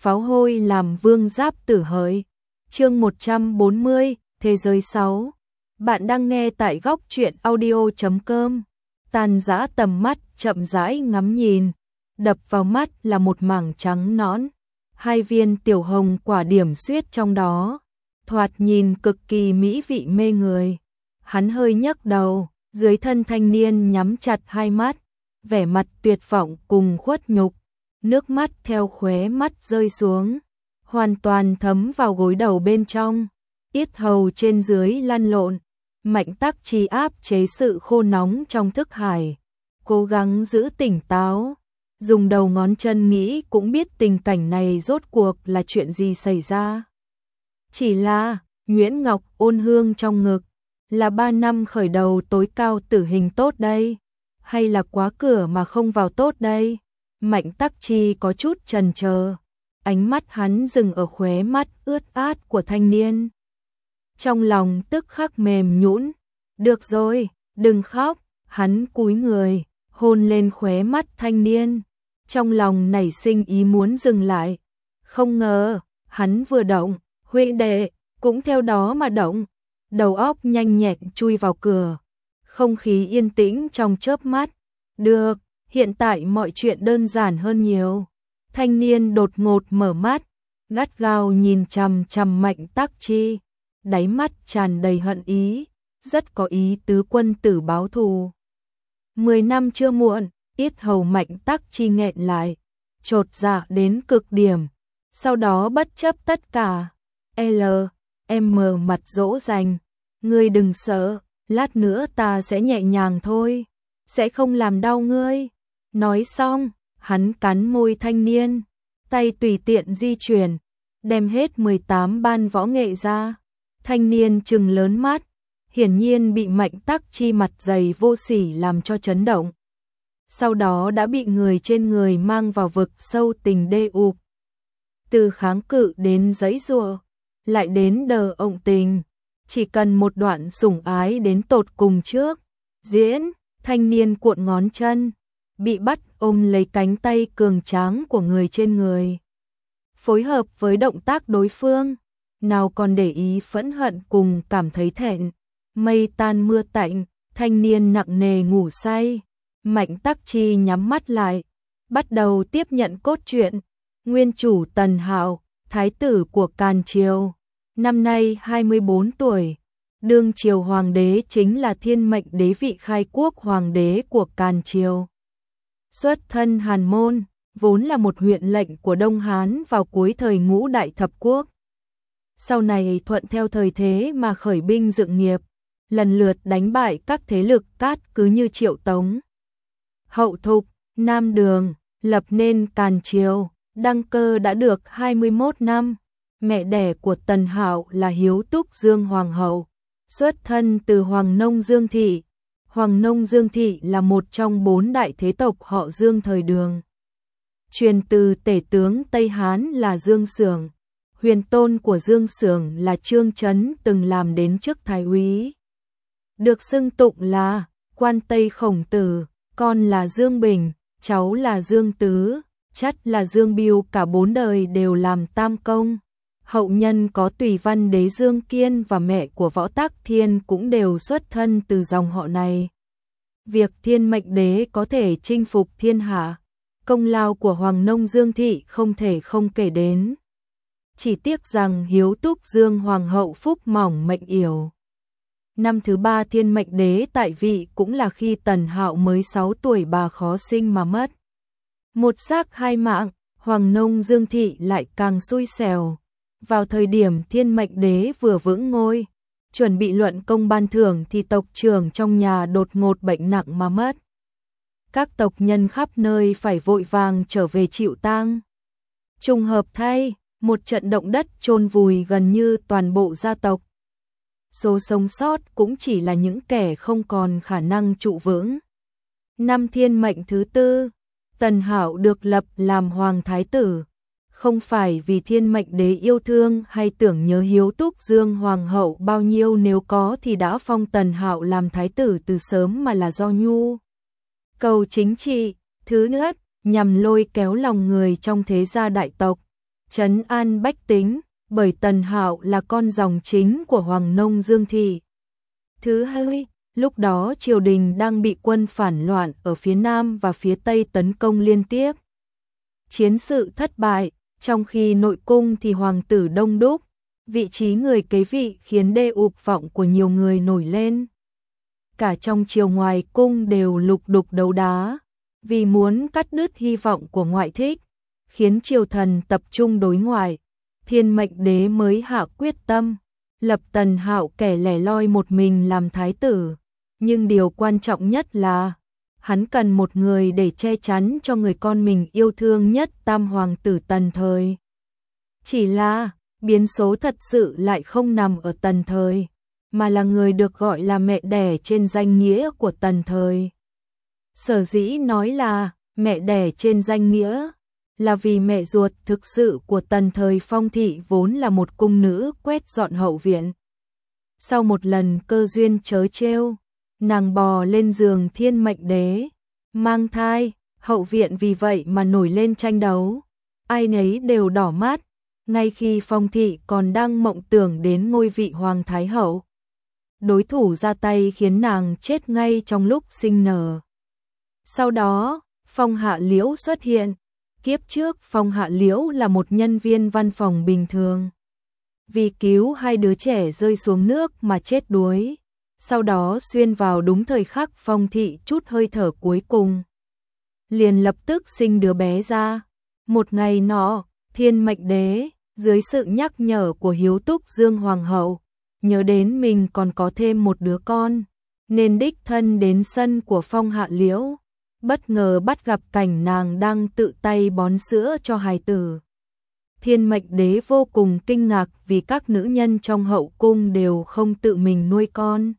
pháo hôi làm vương giáp tử hỡi. Chương 140, Thế giới 6. Bạn đang nghe tại góc truyện audio.com. Tàn dã tầm mắt chậm rãi ngắm nhìn, đập vào mắt là một mảng trắng nõn, hai viên tiểu hồng quả điểm xuyết trong đó, thoạt nhìn cực kỳ mỹ vị mê người. Hắn hơi nhấc đầu, dưới thân thanh niên nhắm chặt hai mắt, vẻ mặt tuyệt vọng cùng khuất nhục, nước mắt theo khóe mắt rơi xuống, hoàn toàn thấm vào gối đầu bên trong, yết hầu trên dưới lăn lộn. Mạnh Tắc Chi áp chế sự khô nóng trong thức hải, cố gắng giữ tỉnh táo, dùng đầu ngón chân nghĩ cũng biết tình cảnh này rốt cuộc là chuyện gì xảy ra. Chỉ là, Nguyễn Ngọc ôn hương trong ngực, là 3 năm khởi đầu tối cao tử hình tốt đây, hay là quá cửa mà không vào tốt đây? Mạnh Tắc Chi có chút chần chờ, ánh mắt hắn dừng ở khóe mắt ướt át của thanh niên. Trong lòng tức khắc mềm nhũn, được rồi, đừng khóc, hắn cúi người, hôn lên khóe mắt thanh niên, trong lòng nảy sinh ý muốn dừng lại. Không ngờ, hắn vừa động, huynh đệ cũng theo đó mà động, đầu óc nhanh nhẹn chui vào cửa, không khí yên tĩnh trong chớp mắt. Được, hiện tại mọi chuyện đơn giản hơn nhiều. Thanh niên đột ngột mở mắt, gắt gao nhìn chằm chằm Mạnh Tắc Chi, đáy mắt tràn đầy hận ý, rất có ý tứ quân tử báo thù. 10 năm chưa muộn, yết hầu Mạnh Tắc Chi nghẹn lại, chột dạ đến cực điểm, sau đó bất chấp tất cả, em mặt dỗ dành, ngươi đừng sợ, lát nữa ta sẽ nhẹ nhàng thôi, sẽ không làm đau ngươi. Nói xong, hắn cắn môi thanh niên, tay tùy tiện di chuyển, đem hết 18 ban võ nghệ ra. Thanh niên trừng lớn mắt, hiển nhiên bị Mạnh Tắc Chi mặt dày vô sỉ làm cho chấn động. Sau đó đã bị người trên người mang vào vực sâu tình đê ụp. Từ kháng cự đến giãy giụa, lại đến đờ ộng tình, chỉ cần một đoạn sủng ái đến tột cùng trước. Diễn, thanh niên cuộn ngón chân, bị bắt ôm lấy cánh tay cường tráng của người trên người. Phối hợp với động tác đối phương, nào còn để ý phẫn hận cùng cảm thấy thẹn. Mây tan mưa tạnh, thanh niên nặng nề ngủ say. Mạnh Tắc Chi nhắm mắt lại, bắt đầu tiếp nhận cốt truyện. Nguyên chủ Tần Hạo, thái tử của Càn Triều, năm nay 24 tuổi. Đương triều hoàng đế chính là Thiên Mệnh Đế, vị khai quốc hoàng đế của Càn Triều. Xuất thân Hàn Môn, vốn là một huyện lệnh của Đông Hán vào cuối thời Ngũ Đại Thập Quốc. Sau này thuận theo thời thế mà khởi binh dựng nghiệp, lần lượt đánh bại các thế lực cát cứ như Triệu Tống, Hậu Thục, Nam Đường, lập nên Càn Triều. Đăng cơ đã được 21 năm, mẹ đẻ của Tần Hạo là Hiếu Túc Dương Hoàng hậu, xuất thân từ Hoàng Nông Dương Thị. Hoàng Nông Dương Thị là một trong 4 đại thế tộc họ Dương thời Đường. Truyền từ tể tướng Tây Hán là Dương Xưởng, huyền tôn của Dương Xưởng là Trương Chấn từng làm đến chức thái úy. Được xưng tụng là quan Tây Khổng Tử, con là Dương Bình, cháu là Dương Tứ, chắt là Dương Biêu, cả 4 đời đều làm tam công. Hậu nhân có Tùy Văn Đế Dương Kiên và mẹ của Võ Tắc Thiên cũng đều xuất thân từ dòng họ này. Việc Thiên Mệnh Đế có thể chinh phục thiên hạ, công lao của Hoàng Nông Dương Thị không thể không kể đến. Chỉ tiếc rằng Hiếu Túc Dương Hoàng hậu phúc mỏng mệnh yểu. Năm thứ 3 Thiên Mệnh Đế tại vị cũng là khi Tần Hạo mới 6 tuổi, bà khó sinh mà mất. Một xác hai mạng, Hoàng Nông Dương Thị lại càng xui xẻo. Vào thời điểm Thiên Mệnh Đế vừa vững ngôi, chuẩn bị luận công ban thưởng thì tộc trưởng trong nhà đột ngột bệnh nặng mà mất. Các tộc nhân khắp nơi phải vội vàng trở về chịu tang. Trùng hợp thay, một trận động đất chôn vùi gần như toàn bộ gia tộc. Số sống sót cũng chỉ là những kẻ không còn khả năng trụ vững. Năm Thiên Mệnh thứ 4, Tần Hạo được lập làm Hoàng Thái tử. Không phải vì Thiên Mệnh Đế yêu thương hay tưởng nhớ Hiếu Túc Dương Hoàng hậu bao nhiêu, nếu có thì đã phong Tần Hạo làm thái tử từ sớm, mà là do nhu cầu chính trị. Thứ nữa, nhằm lôi kéo lòng người trong thế gia đại tộc, trấn an bách tính, bởi Tần Hạo là con dòng chính của Hoàng Nông Dương Thị. Thứ hai, lúc đó triều đình đang bị quân phản loạn ở phía Nam và phía Tây tấn công liên tiếp. Chiến sự thất bại, trong khi nội cung thì hoàng tử đông đúc, vị trí người kế vị khiến đê ục vọng của nhiều người nổi lên. Cả trong triều ngoài cung đều lục đục đấu đá, vì muốn cắt đứt hy vọng của ngoại thích, khiến triều thần tập trung đối ngoại. Thiên Mệnh Đế mới hạ quyết tâm, lập Tần Hạo kẻ lẻ loi một mình làm thái tử, nhưng điều quan trọng nhất là hắn cần một người để che chắn cho người con mình yêu thương nhất, tam hoàng tử Tần Thời. Chỉ là biến số thật sự lại không nằm ở Tần Thời, mà là người được gọi là mẹ đẻ trên danh nghĩa của Tần Thời. Sở dĩ nói là mẹ đẻ trên danh nghĩa là vì mẹ ruột thực sự của Tần Thời Phong Thị vốn là một cung nữ quét dọn hậu viện. Sau một lần cơ duyên trớ trêu, nàng bò lên giường Thiên Mệnh Đế, mang thai, hậu viện vì vậy mà nổi lên tranh đấu. Ai nấy đều đỏ mắt, ngay khi Phong Thị còn đang mộng tưởng đến ngôi vị Hoàng Thái Hậu. Đối thủ ra tay khiến nàng chết ngay trong lúc sinh nở. Sau đó, Phong Hạ Liễu xuất hiện. Kiếp trước Phong Hạ Liễu là một nhân viên văn phòng bình thường. Vì cứu hai đứa trẻ rơi xuống nước mà chết đuối. Sau đó xuyên vào đúng thời khắc Phong Thị chút hơi thở cuối cùng, liền lập tức sinh đứa bé ra. Một ngày nọ, Thiên Mệnh Đế, dưới sự nhắc nhở của Hiếu Túc Dương Hoàng hậu, nhớ đến mình còn có thêm một đứa con, nên đích thân đến sân của Phong Hạ Liễu, bất ngờ bắt gặp cảnh nàng đang tự tay bón sữa cho hài tử. Thiên Mệnh Đế vô cùng kinh ngạc vì các nữ nhân trong hậu cung đều không tự mình nuôi con.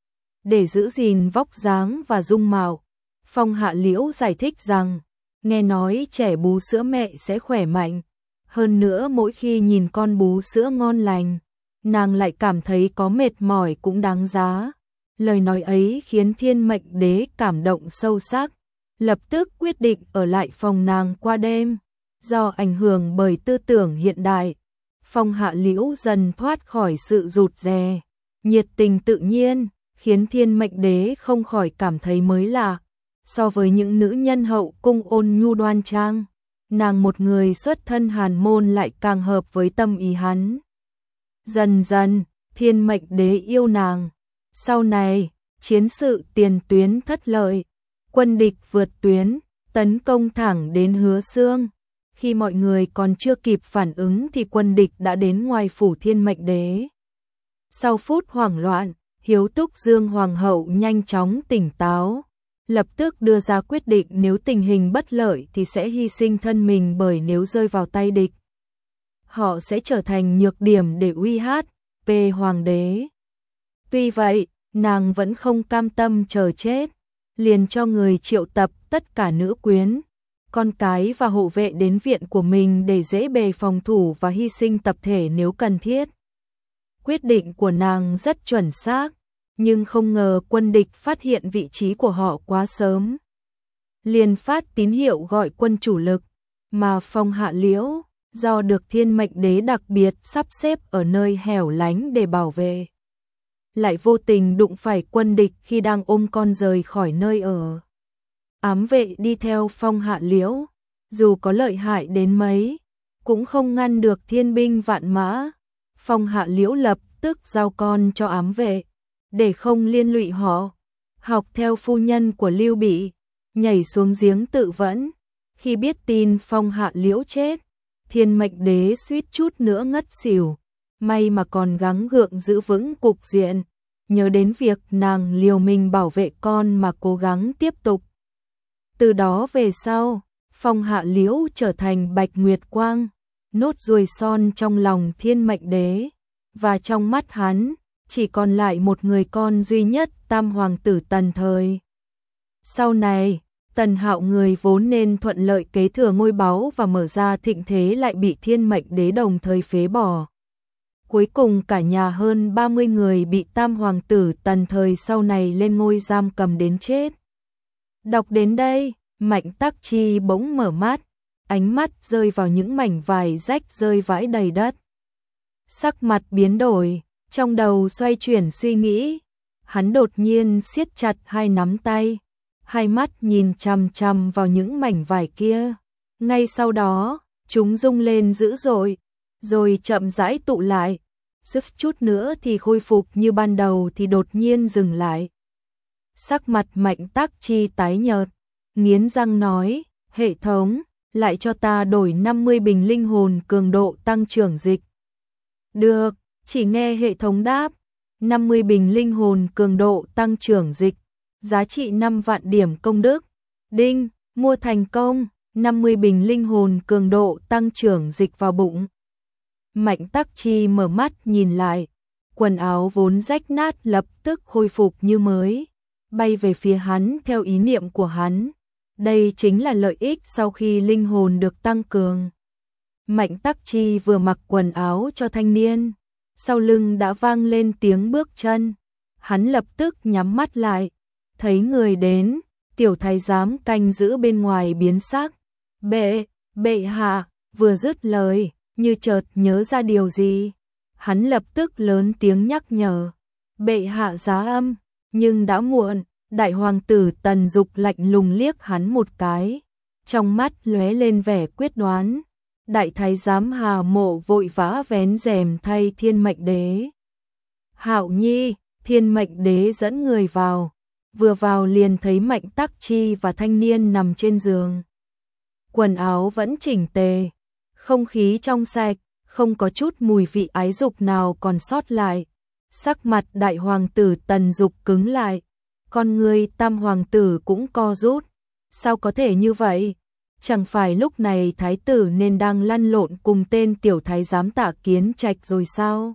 Để giữ gìn vóc dáng và dung mạo, Phong Hạ Liễu giải thích rằng, nghe nói trẻ bú sữa mẹ sẽ khỏe mạnh, hơn nữa mỗi khi nhìn con bú sữa ngon lành, nàng lại cảm thấy có mệt mỏi cũng đáng giá. Lời nói ấy khiến Thiên Mệnh Đế cảm động sâu sắc, lập tức quyết định ở lại phòng nàng qua đêm. Do ảnh hưởng bởi tư tưởng hiện đại, Phong Hạ Liễu dần thoát khỏi sự rụt rè, nhiệt tình tự nhiên, khiến Thiên Mệnh Đế không khỏi cảm thấy mới lạ. So với những nữ nhân hậu cung ôn nhu đoan trang, nàng một người xuất thân hàn môn lại càng hợp với tâm ý hắn. Dần dần, Thiên Mệnh Đế yêu nàng. Sau này, chiến sự tiền tuyến thất lợi, quân địch vượt tuyến, tấn công thẳng đến Hứa Xương. Khi mọi người còn chưa kịp phản ứng thì quân địch đã đến ngoài phủ Thiên Mệnh Đế. Sau phút hoảng loạn, Hiếu Túc Dương Hoàng hậu nhanh chóng tỉnh táo, lập tức đưa ra quyết định nếu tình hình bất lợi thì sẽ hy sinh thân mình, bởi nếu rơi vào tay địch, họ sẽ trở thành nhược điểm để uy hiếp hoàng đế. Tuy vậy, nàng vẫn không cam tâm chờ chết, liền cho người triệu tập tất cả nữ quyến, con cái và hộ vệ đến viện của mình để dễ bề phòng thủ và hy sinh tập thể nếu cần thiết. Quyết định của nàng rất chuẩn xác, nhưng không ngờ quân địch phát hiện vị trí của họ quá sớm, liền phát tín hiệu gọi quân chủ lực, mà Phong Hạ Liễu do được Thiên Mệnh Đế đặc biệt sắp xếp ở nơi hẻo lánh để bảo vệ, lại vô tình đụng phải quân địch khi đang ôm con rời khỏi nơi ở. Ám vệ đi theo Phong Hạ Liễu, dù có lợi hại đến mấy, cũng không ngăn được thiên binh vạn mã. Phong Hạ Liễu lập tức giao con cho ám vệ, để không liên lụy họ, học theo phu nhân của Lưu Bị, nhảy xuống giếng tự vẫn. Khi biết tin Phong Hạ Liễu chết, Thiên Mệnh Đế suýt chút nữa ngất xỉu, may mà còn gắng gượng giữ vững cục diện, nhớ đến việc nàng liều mình bảo vệ con mà cố gắng tiếp tục. Từ đó về sau, Phong Hạ Liễu trở thành Bạch Nguyệt Quang, nốt ruồi son trong lòng Thiên Mệnh Đế, và trong mắt hắn, chỉ còn lại một người con duy nhất, tam hoàng tử Tần Thời. Sau này, Tần Hạo người vốn nên thuận lợi kế thừa ngôi báu và mở ra thịnh thế lại bị Thiên Mệnh Đế đồng thời phế bỏ. Cuối cùng cả nhà hơn 30 người bị tam hoàng tử Tần Thời sau này lên ngôi giam cầm đến chết. Đọc đến đây, Mạnh Tắc Chi bỗng mở mắt, ánh mắt rơi vào những mảnh vải rách rơi vãi đầy đất. Sắc mặt biến đổi, trong đầu xoay chuyển suy nghĩ, hắn đột nhiên siết chặt hai nắm tay, hai mắt nhìn chằm chằm vào những mảnh vải kia. Ngay sau đó, chúng rung lên dữ dội, rồi chậm rãi tụ lại, suýt chút nữa thì khôi phục như ban đầu thì đột nhiên dừng lại. Sắc mặt Mạnh Tắc Chi tái nhợt, nghiến răng nói, hệ thống, lại cho ta đổi 50 bình linh hồn cường độ tăng trưởng dịch. Được, chỉ nghe hệ thống đáp, 50 bình linh hồn cường độ tăng trưởng dịch, giá trị 5 vạn điểm công đức. Đinh, mua thành công, 50 bình linh hồn cường độ tăng trưởng dịch vào bụng. Mạnh Tắc Chi mở mắt nhìn lại, quần áo vốn rách nát lập tức khôi phục như mới, bay về phía hắn theo ý niệm của hắn. Đây chính là lợi ích sau khi linh hồn được tăng cường. Mạnh Tắc Chi vừa mặc quần áo cho thanh niên, sau lưng đã vang lên tiếng bước chân. Hắn lập tức nhắm mắt lại, thấy người đến, tiểu thái giám canh giữ bên ngoài biến sắc. Bệ hạ, vừa dứt lời, như chợt nhớ ra điều gì. Hắn lập tức lớn tiếng nhắc nhở, bệ hạ giá âm, nhưng đã muộn. Đại hoàng tử Tần Dục lạnh lùng liếc hắn một cái, trong mắt lóe lên vẻ quyết đoán. Đại thái giám Hà Mộ vội vã vén rèm thay Thiên Mệnh Đế. Hạo Nhi, Thiên Mệnh Đế dẫn người vào, vừa vào liền thấy Mạnh Tắc Chi và thanh niên nằm trên giường. Quần áo vẫn chỉnh tề, không khí trong sạch, không có chút mùi vị ái dục nào còn sót lại. Sắc mặt đại hoàng tử Tần Dục cứng lại, con người tam hoàng tử cũng co rút. Sao có thể như vậy? Chẳng phải lúc này thái tử nên đang lăn lộn cùng tên tiểu thái giám Tạ Kiến Trạch rồi sao?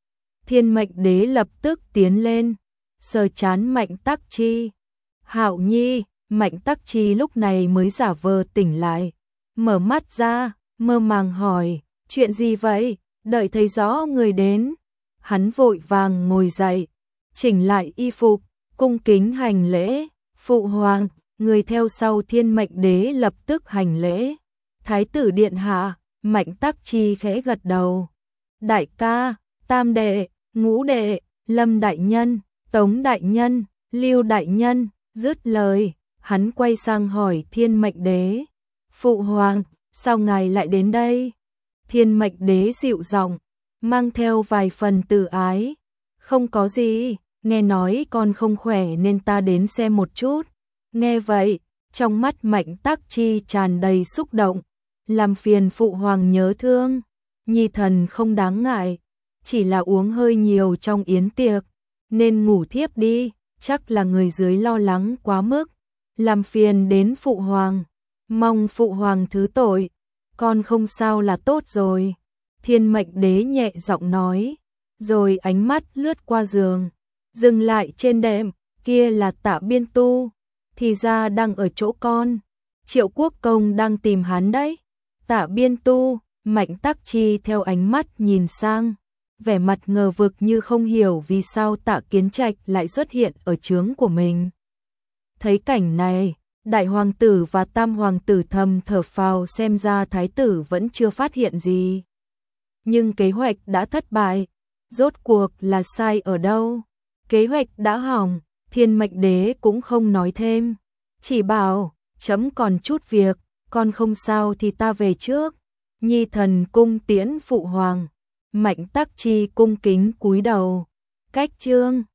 Thiên Mệnh Đế lập tức tiến lên, sờ trán Mạnh Tắc Chi. Hạo Nhi, Mạnh Tắc Chi lúc này mới giả vờ tỉnh lại, mở mắt ra, mơ màng hỏi, chuyện gì vậy? Đợi thấy rõ người đến, hắn vội vàng ngồi dậy, chỉnh lại y phục, cung kính hành lễ. Phụ hoàng, người theo sau Thiên Mệnh Đế lập tức hành lễ. Thái tử điện hạ, Mạnh Tắc Chi khẽ gật đầu. Đại ca, tam đệ, ngũ đệ, Lâm đại nhân, Tống đại nhân, Lưu đại nhân. Dứt lời, hắn quay sang hỏi Thiên Mệnh Đế, phụ hoàng, sao ngài lại đến đây? Thiên Mệnh Đế dịu giọng, mang theo vài phần từ ái, không có gì, nghe nói con không khỏe nên ta đến xem một chút. Nghe vậy, trong mắt Mạnh Tắc Chi tràn đầy xúc động, làm phiền phụ hoàng nhớ thương, nhi thần không đáng ngại, chỉ là uống hơi nhiều trong yến tiệc, nên ngủ thiếp đi, chắc là người dưới lo lắng quá mức, làm phiền đến phụ hoàng, mong phụ hoàng thứ tội, con không sao là tốt rồi. Thiên Mệnh Đế nhẹ giọng nói, rồi ánh mắt lướt qua giường, dừng lại trên đệm, kia là Tạ Biên Tu, thì ra đang ở chỗ con, Triệu Quốc Công đang tìm hắn đấy. Tạ Biên Tu, Mạnh Tắc Chi theo ánh mắt nhìn sang, vẻ mặt ngờ vực như không hiểu vì sao Tạ Kiến Trạch lại xuất hiện ở trướng của mình. Thấy cảnh này, đại hoàng tử và tam hoàng tử thầm thở phào, xem ra thái tử vẫn chưa phát hiện gì. Nhưng kế hoạch đã thất bại, rốt cuộc là sai ở đâu? Kế hoạch đã hỏng, Thiên Mệnh Đế cũng không nói thêm, chỉ bảo, chấm còn chút việc, con không sao thì ta về trước. Nhi thần cung tiễn phụ hoàng. Mạnh Tắc Chi cung kính cúi đầu. Cách chương